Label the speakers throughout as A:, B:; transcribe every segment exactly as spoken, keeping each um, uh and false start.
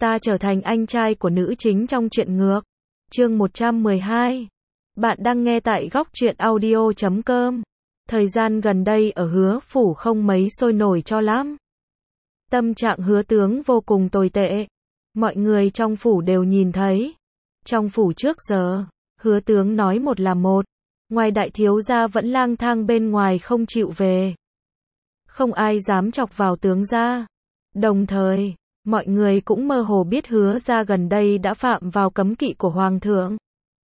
A: Ta trở thành anh trai của nữ chính trong truyện ngược. Chương một trăm mười hai. Bạn đang nghe tại góc truyện audio chấm com. Thời gian gần đây ở Hứa phủ không mấy sôi nổi cho lắm. Tâm trạng Hứa tướng vô cùng tồi tệ. Mọi người trong phủ đều nhìn thấy. Trong phủ trước giờ, Hứa tướng nói một là một. Ngoài đại thiếu gia vẫn lang thang bên ngoài không chịu về. Không ai dám chọc vào tướng gia. Đồng thời, mọi người cũng mơ hồ biết Hứa gia gần đây đã phạm vào cấm kỵ của hoàng thượng.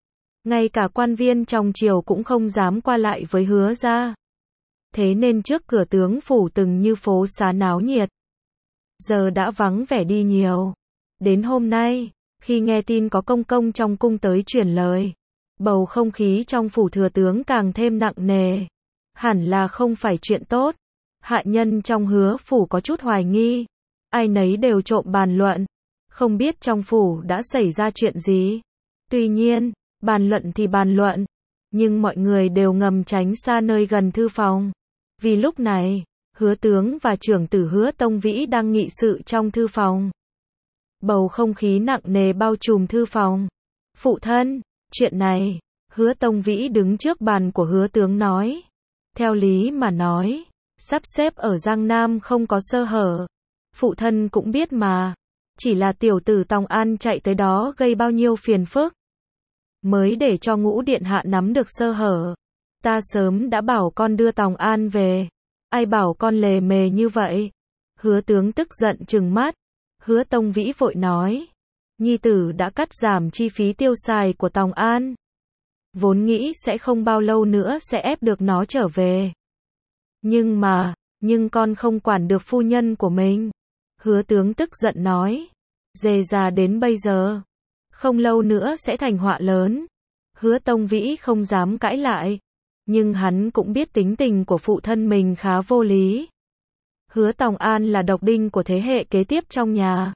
A: Ngay cả quan viên trong triều cũng không dám qua lại với Hứa gia. Thế nên trước cửa tướng phủ từng như phố xá náo nhiệt, giờ đã vắng vẻ đi nhiều. Đến hôm nay, khi nghe tin có công công trong cung tới truyền lời, bầu không khí trong phủ thừa tướng càng thêm nặng nề. Hẳn là không phải chuyện tốt. Hạ nhân trong Hứa phủ có chút hoài nghi. Ai nấy đều trộm bàn luận. Không biết trong phủ đã xảy ra chuyện gì. Tuy nhiên, bàn luận thì bàn luận. Nhưng mọi người đều ngầm tránh xa nơi gần thư phòng. Vì lúc này, Hứa tướng và trưởng tử Hứa Tông Vĩ đang nghị sự trong thư phòng. Bầu không khí nặng nề bao trùm thư phòng. Phụ thân, chuyện này, Hứa Tông Vĩ đứng trước bàn của Hứa tướng nói. Theo lý mà nói, sắp xếp ở Giang Nam không có sơ hở. Phụ thân cũng biết mà. Chỉ là tiểu tử Tòng An chạy tới đó gây bao nhiêu phiền phức. Mới để cho Ngũ điện hạ nắm được sơ hở. Ta sớm đã bảo con đưa Tòng An về. Ai bảo con lề mề như vậy. Hứa tướng tức giận trừng mắt. Hứa Tông Vĩ vội nói. Nhi tử đã cắt giảm chi phí tiêu xài của Tòng An. Vốn nghĩ sẽ không bao lâu nữa sẽ ép được nó trở về. Nhưng mà, nhưng con không quản được phu nhân của mình. Hứa tướng tức giận nói. Dề già đến bây giờ. Không lâu nữa sẽ thành họa lớn. Hứa Tông Vĩ không dám cãi lại. Nhưng hắn cũng biết tính tình của phụ thân mình khá vô lý. Hứa Tòng An là độc đinh của thế hệ kế tiếp trong nhà.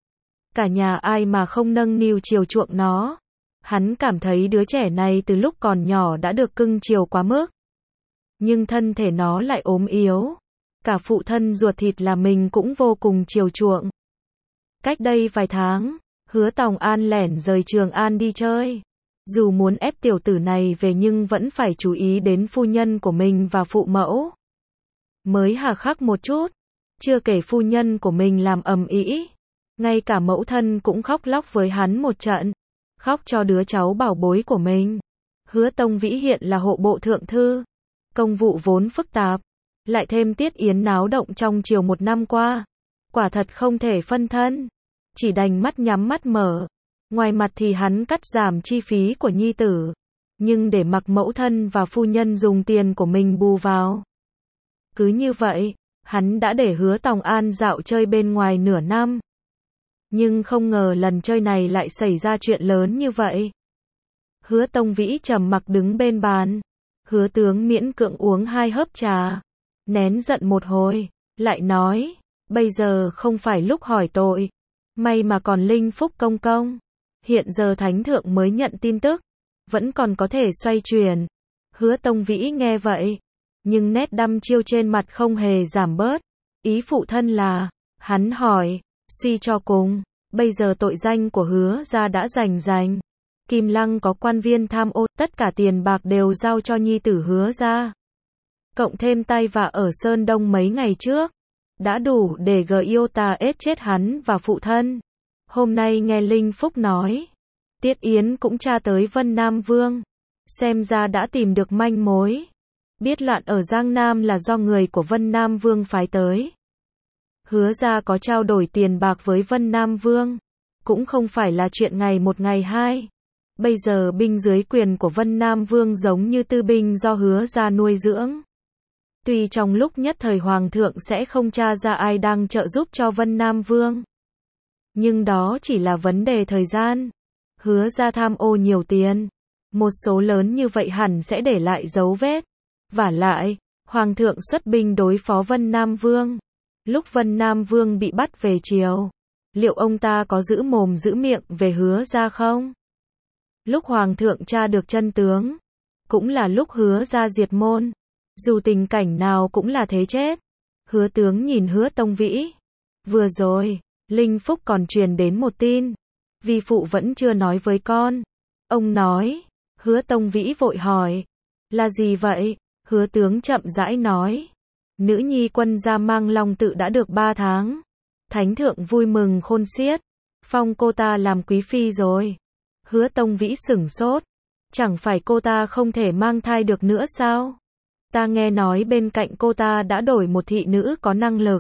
A: Cả nhà ai mà không nâng niu chiều chuộng nó. Hắn cảm thấy đứa trẻ này từ lúc còn nhỏ đã được cưng chiều quá mức. Nhưng thân thể nó lại ốm yếu. Cả phụ thân ruột thịt là mình cũng vô cùng chiều chuộng. Cách đây vài tháng, Hứa Tòng An lẻn rời Trường An đi chơi. Dù muốn ép tiểu tử này về nhưng vẫn phải chú ý đến phu nhân của mình và phụ mẫu. Mới hà khắc một chút. Chưa kể phu nhân của mình làm ầm ĩ. Ngay cả mẫu thân cũng khóc lóc với hắn một trận. Khóc cho đứa cháu bảo bối của mình. Hứa Tông Vĩ hiện là hộ bộ thượng thư. Công vụ vốn phức tạp. Lại thêm tiết yến náo động trong triều một năm qua. Quả thật không thể phân thân. Chỉ đành mắt nhắm mắt mở. Ngoài mặt thì hắn cắt giảm chi phí của nhi tử. Nhưng để mặc mẫu thân và phu nhân dùng tiền của mình bù vào. Cứ như vậy, hắn đã để Hứa Tòng An dạo chơi bên ngoài nửa năm. Nhưng không ngờ lần chơi này lại xảy ra chuyện lớn như vậy. Hứa Tông Vĩ trầm mặc đứng bên bàn. Hứa tướng miễn cưỡng uống hai hớp trà. Nén giận một hồi, lại nói, bây giờ không phải lúc hỏi tội. May mà còn Linh Phúc công công. Hiện giờ thánh thượng mới nhận tin tức. Vẫn còn có thể xoay chuyển. Hứa Tông Vĩ nghe vậy. Nhưng nét đăm chiêu trên mặt không hề giảm bớt. Ý phụ thân là, hắn hỏi, suy cho cùng, bây giờ tội danh của Hứa gia đã rành rành. Kim Lăng có quan viên tham ô, tất cả tiền bạc đều giao cho nhi tử Hứa gia. Cộng thêm tay vạ ở Sơn Đông mấy ngày trước. Đã đủ để gờ yêu ta ết chết hắn và phụ thân. Hôm nay nghe Linh Phúc nói. Tiết Yến cũng tra tới Vân Nam Vương. Xem ra đã tìm được manh mối. Biết loạn ở Giang Nam là do người của Vân Nam Vương phái tới. Hứa gia có trao đổi tiền bạc với Vân Nam Vương. Cũng không phải là chuyện ngày một ngày hai. Bây giờ binh dưới quyền của Vân Nam Vương giống như tư binh do Hứa gia nuôi dưỡng. Tuy trong lúc nhất thời Hoàng thượng sẽ không tra ra ai đang trợ giúp cho Vân Nam Vương. Nhưng đó chỉ là vấn đề thời gian. Hứa gia tham ô nhiều tiền. Một số lớn như vậy hẳn sẽ để lại dấu vết. Vả lại, Hoàng thượng xuất binh đối phó Vân Nam Vương. Lúc Vân Nam Vương bị bắt về triều, liệu ông ta có giữ mồm giữ miệng về Hứa gia không? Lúc Hoàng thượng tra được chân tướng, cũng là lúc Hứa gia diệt môn. Dù tình cảnh nào cũng là thế chết. Hứa tướng nhìn Hứa Tông Vĩ. Vừa rồi, Linh Phúc còn truyền đến một tin. Vi phụ vẫn chưa nói với con. Ông nói. Hứa Tông Vĩ vội hỏi. Là gì vậy? Hứa tướng chậm rãi nói. Nữ nhi quân gia Mang Long Tự đã được ba tháng. Thánh thượng vui mừng khôn xiết. Phong cô ta làm quý phi rồi. Hứa Tông Vĩ sửng sốt. Chẳng phải cô ta không thể mang thai được nữa sao? Ta nghe nói bên cạnh cô ta đã đổi một thị nữ có năng lực.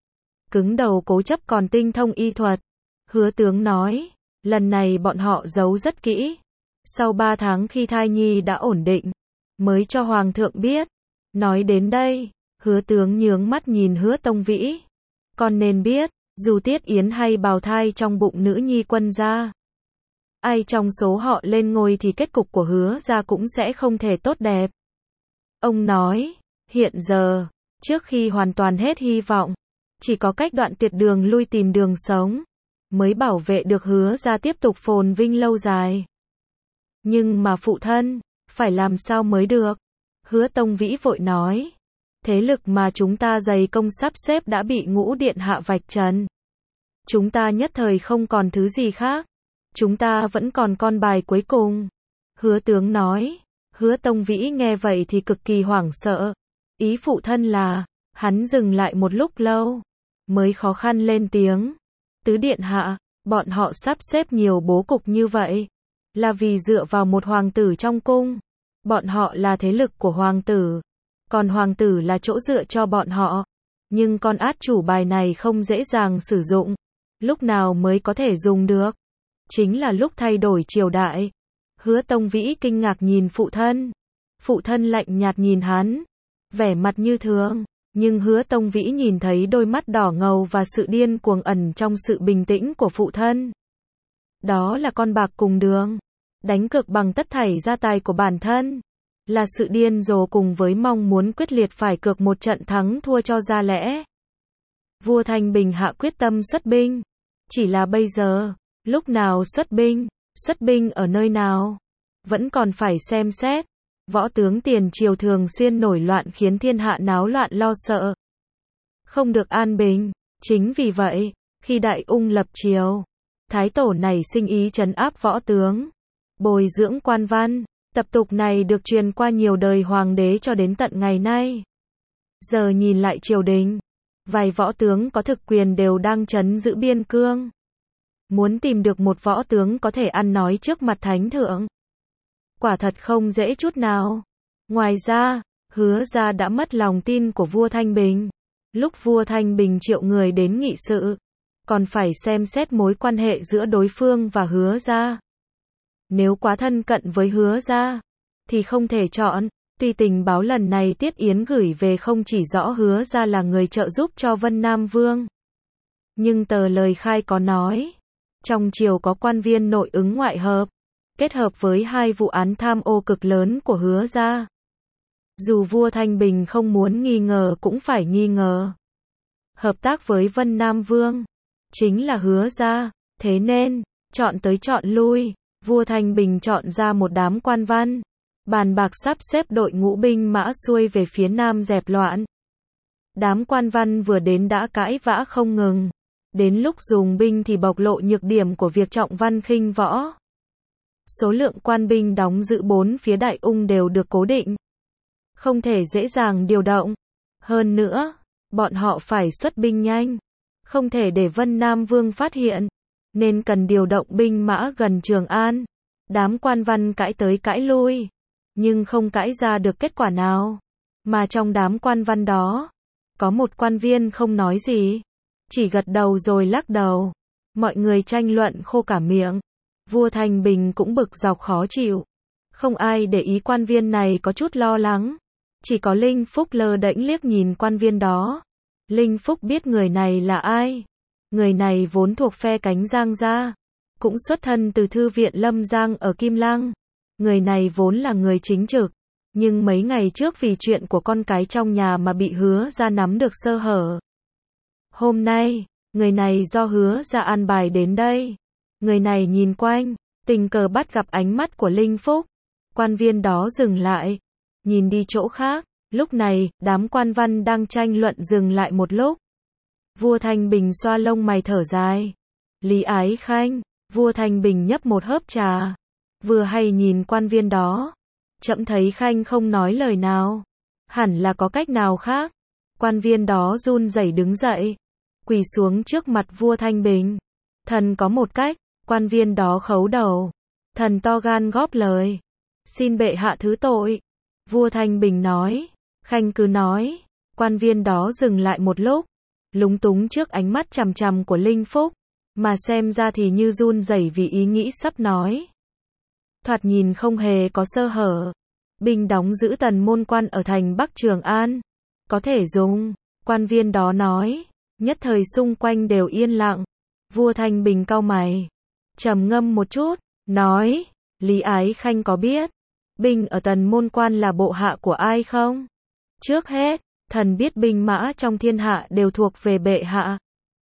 A: Cứng đầu cố chấp còn tinh thông y thuật. Hứa tướng nói. Lần này bọn họ giấu rất kỹ. Sau ba tháng khi thai nhi đã ổn định, mới cho hoàng thượng biết. Nói đến đây, hứa tướng nhướng mắt nhìn Hứa Tông Vĩ. Con nên biết, dù Tiết Yến hay bào thai trong bụng nữ nhi quân gia, ai trong số họ lên ngôi thì kết cục của Hứa gia cũng sẽ không thể tốt đẹp. Ông nói, hiện giờ, trước khi hoàn toàn hết hy vọng, chỉ có cách đoạn tuyệt đường lui tìm đường sống, mới bảo vệ được Hứa gia tiếp tục phồn vinh lâu dài. Nhưng mà phụ thân, phải làm sao mới được? Hứa Tông Vĩ vội nói. Thế lực mà chúng ta dày công sắp xếp đã bị Ngũ điện hạ vạch trần. Chúng ta nhất thời không còn thứ gì khác. Chúng ta vẫn còn con bài cuối cùng. Hứa tướng nói. Hứa Tông Vĩ nghe vậy thì cực kỳ hoảng sợ. Ý phụ thân là, hắn dừng lại một lúc lâu, mới khó khăn lên tiếng. Tứ điện hạ, bọn họ sắp xếp nhiều bố cục như vậy, là vì dựa vào một hoàng tử trong cung. Bọn họ là thế lực của hoàng tử, còn hoàng tử là chỗ dựa cho bọn họ. Nhưng con át chủ bài này không dễ dàng sử dụng. Lúc nào mới có thể dùng được? Chính là lúc thay đổi triều đại. Hứa Tông Vĩ kinh ngạc nhìn phụ thân. Phụ thân lạnh nhạt nhìn hắn, vẻ mặt như thường. Nhưng Hứa Tông Vĩ nhìn thấy đôi mắt đỏ ngầu và sự điên cuồng ẩn trong sự bình tĩnh của phụ thân. Đó là con bạc cùng đường, đánh cược bằng tất thảy gia tài của bản thân. Là sự điên rồ cùng với mong muốn quyết liệt phải cược một trận thắng thua cho ra lẽ. Vua Thanh Bình hạ quyết tâm xuất binh. Chỉ là bây giờ, lúc nào xuất binh, xuất binh ở nơi nào, vẫn còn phải xem xét. Võ tướng tiền triều thường xuyên nổi loạn khiến thiên hạ náo loạn lo sợ, không được an bình. Chính vì vậy, khi Đại Ung lập triều, Thái Tổ này sinh ý trấn áp võ tướng, bồi dưỡng quan văn. Tập tục này được truyền qua nhiều đời hoàng đế cho đến tận ngày nay. Giờ nhìn lại triều đình, vài võ tướng có thực quyền đều đang trấn giữ biên cương. Muốn tìm được một võ tướng có thể ăn nói trước mặt thánh thượng, quả thật không dễ chút nào. Ngoài ra, Hứa gia đã mất lòng tin của vua Thanh Bình. Lúc vua Thanh Bình triệu người đến nghị sự, còn phải xem xét mối quan hệ giữa đối phương và Hứa gia. Nếu quá thân cận với Hứa gia, thì không thể chọn. Tuy tình báo lần này Tiết Yến gửi về không chỉ rõ Hứa gia là người trợ giúp cho Vân Nam Vương, nhưng tờ lời khai có nói, trong triều có quan viên nội ứng ngoại hợp, kết hợp với hai vụ án tham ô cực lớn của Hứa gia. Dù vua Thanh Bình không muốn nghi ngờ cũng phải nghi ngờ. Hợp tác với Vân Nam Vương, chính là Hứa gia. Thế nên, chọn tới chọn lui, vua Thanh Bình chọn ra một đám quan văn, bàn bạc sắp xếp đội ngũ binh mã xuôi về phía nam dẹp loạn. Đám quan văn vừa đến đã cãi vã không ngừng. Đến lúc dùng binh thì bộc lộ nhược điểm của việc trọng văn khinh võ. Số lượng quan binh đóng giữ bốn phía Đại Ung đều được cố định, không thể dễ dàng điều động. Hơn nữa, bọn họ phải xuất binh nhanh, không thể để Vân Nam Vương phát hiện, nên cần điều động binh mã gần Trường An. Đám quan văn cãi tới cãi lui, nhưng không cãi ra được kết quả nào. Mà trong đám quan văn đó, có một quan viên không nói gì, chỉ gật đầu rồi lắc đầu. Mọi người tranh luận khô cả miệng. Vua Thanh Bình cũng bực dọc khó chịu. Không ai để ý quan viên này có chút lo lắng. Chỉ có Linh Phúc lơ đễnh liếc nhìn quan viên đó. Linh Phúc biết người này là ai. Người này vốn thuộc phe cánh Giang gia, cũng xuất thân từ thư viện Lâm Giang ở Kim Lăng. Người này vốn là người chính trực, nhưng mấy ngày trước vì chuyện của con cái trong nhà mà bị Hứa gia nắm được sơ hở. Hôm nay, người này do Hứa gia an bài đến đây. Người này nhìn quanh, tình cờ bắt gặp ánh mắt của Linh Phúc. Quan viên đó dừng lại, nhìn đi chỗ khác. Lúc này, đám quan văn đang tranh luận dừng lại một lúc. Vua Thanh Bình xoa lông mày thở dài. Lý Ái Khanh, vua Thanh Bình nhấp một hớp trà. Vừa hay nhìn quan viên đó. Trẫm thấy Khanh không nói lời nào. Hẳn là có cách nào khác. Quan viên đó run rẩy đứng dậy. Quỳ xuống trước mặt vua Thanh Bình. Thần có một cách. Quan viên đó khấu đầu. Thần to gan góp lời. Xin bệ hạ thứ tội. Vua Thanh Bình nói. Khanh cứ nói. Quan viên đó dừng lại một lúc. Lúng túng trước ánh mắt chằm chằm của Linh Phúc. Mà xem ra thì như run rẩy vì ý nghĩ sắp nói. Thoạt nhìn không hề có sơ hở. Binh đóng giữ tần môn quan ở thành Bắc Trường An. Có thể dùng. Quan viên đó nói. Nhất thời xung quanh đều yên lặng. Vua Thanh Bình cau mày. Trầm ngâm một chút. Nói. Lý Ái Khanh có biết. Binh ở tần môn quan là bộ hạ của ai không? Trước hết. Thần biết binh mã trong thiên hạ đều thuộc về bệ hạ.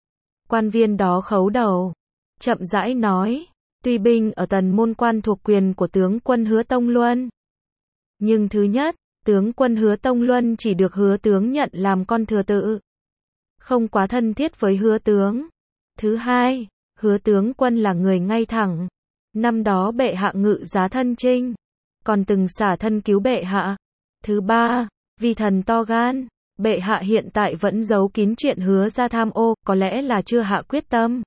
A: Quan viên đó khấu đầu. Chậm rãi nói. Tuy binh ở tần môn quan thuộc quyền của tướng quân Hứa Tông Luân. Nhưng thứ nhất, tướng quân Hứa Tông Luân chỉ được hứa tướng nhận làm con thừa tự. Không quá thân thiết với hứa tướng. Thứ hai, hứa tướng quân là người ngay thẳng. Năm đó bệ hạ ngự giá thân chinh. Còn từng xả thân cứu bệ hạ. Thứ ba, vì thần to gan. Bệ hạ hiện tại vẫn giấu kín chuyện hứa ra tham ô, có lẽ là chưa hạ quyết tâm.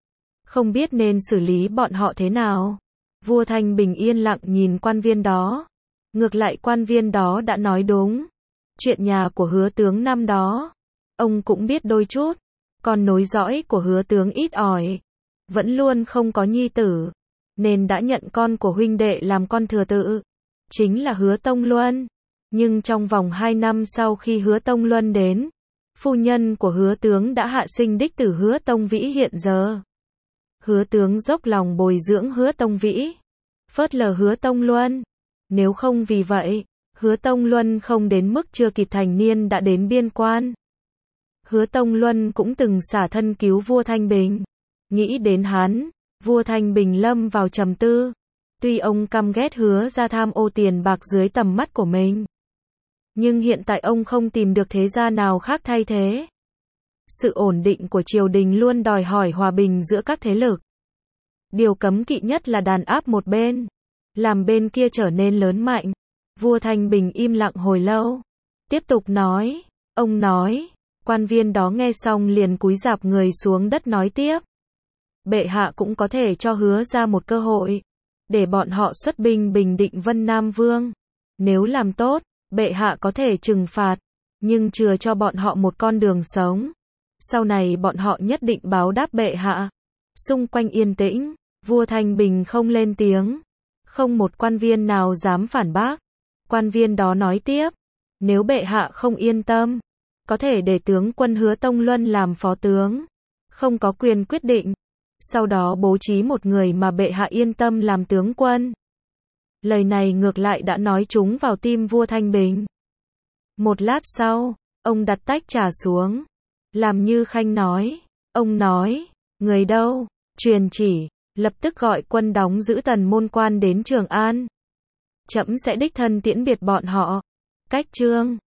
A: Không biết nên xử lý bọn họ thế nào. Vua Thanh Bình yên lặng nhìn quan viên đó. Ngược lại quan viên đó đã nói đúng. Chuyện nhà của hứa tướng năm đó. Ông cũng biết đôi chút. Còn nối dõi của hứa tướng ít ỏi. Vẫn luôn không có nhi tử. Nên đã nhận con của huynh đệ làm con thừa tự. Chính là Hứa Tông Luân. Nhưng trong vòng hai năm sau khi Hứa Tông Luân đến, phu nhân của hứa tướng đã hạ sinh đích tử Hứa Tông Vĩ hiện giờ. Hứa tướng dốc lòng bồi dưỡng Hứa Tông Vĩ, phớt lờ Hứa Tông Luân. Nếu không vì vậy, Hứa Tông Luân không đến mức chưa kịp thành niên đã đến biên quan. Hứa Tông Luân cũng từng xả thân cứu vua Thanh Bình. Nghĩ đến hắn, vua Thanh Bình lâm vào trầm tư. Tuy ông căm ghét Hứa ra tham ô tiền bạc dưới tầm mắt của mình. Nhưng hiện tại ông không tìm được thế gia nào khác thay thế. Sự ổn định của triều đình luôn đòi hỏi hòa bình giữa các thế lực. Điều cấm kỵ nhất là đàn áp một bên, làm bên kia trở nên lớn mạnh. Vua Thanh Bình im lặng hồi lâu. Tiếp tục nói. Ông nói. Quan viên đó nghe xong liền cúi rạp người xuống đất nói tiếp. Bệ hạ cũng có thể cho Hứa ra một cơ hội. Để bọn họ xuất binh bình định Vân Nam Vương. Nếu làm tốt, bệ hạ có thể trừng phạt. Nhưng chừa cho bọn họ một con đường sống. Sau này bọn họ nhất định báo đáp bệ hạ. Xung quanh yên tĩnh. Vua Thanh Bình không lên tiếng. Không một quan viên nào dám phản bác. Quan viên đó nói tiếp. Nếu bệ hạ không yên tâm, có thể để tướng quân Hứa Tông Luân làm phó tướng. Không có quyền quyết định. Sau đó bố trí một người mà bệ hạ yên tâm làm tướng quân. Lời này ngược lại đã nói trúng vào tim vua Thanh Bình. Một lát sau, ông đặt tách trà xuống. Làm như Khanh nói. Ông nói. Người đâu? Truyền chỉ. Lập tức gọi quân đóng giữ tần môn quan đến Trường An. Trẫm sẽ đích thân tiễn biệt bọn họ. Cách chương